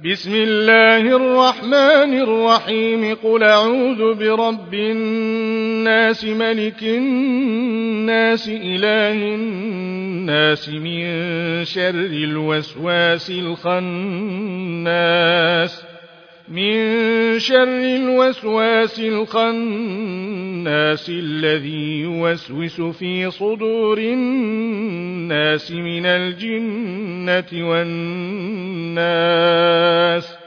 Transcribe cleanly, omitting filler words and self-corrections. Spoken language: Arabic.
بسم الله الرحمن الرحيم. قل أعوذ برب الناس ملك الناس إله الناس من شر الوسواس الخناس الذي يوسوس في صدور الناس من الجنة والناس.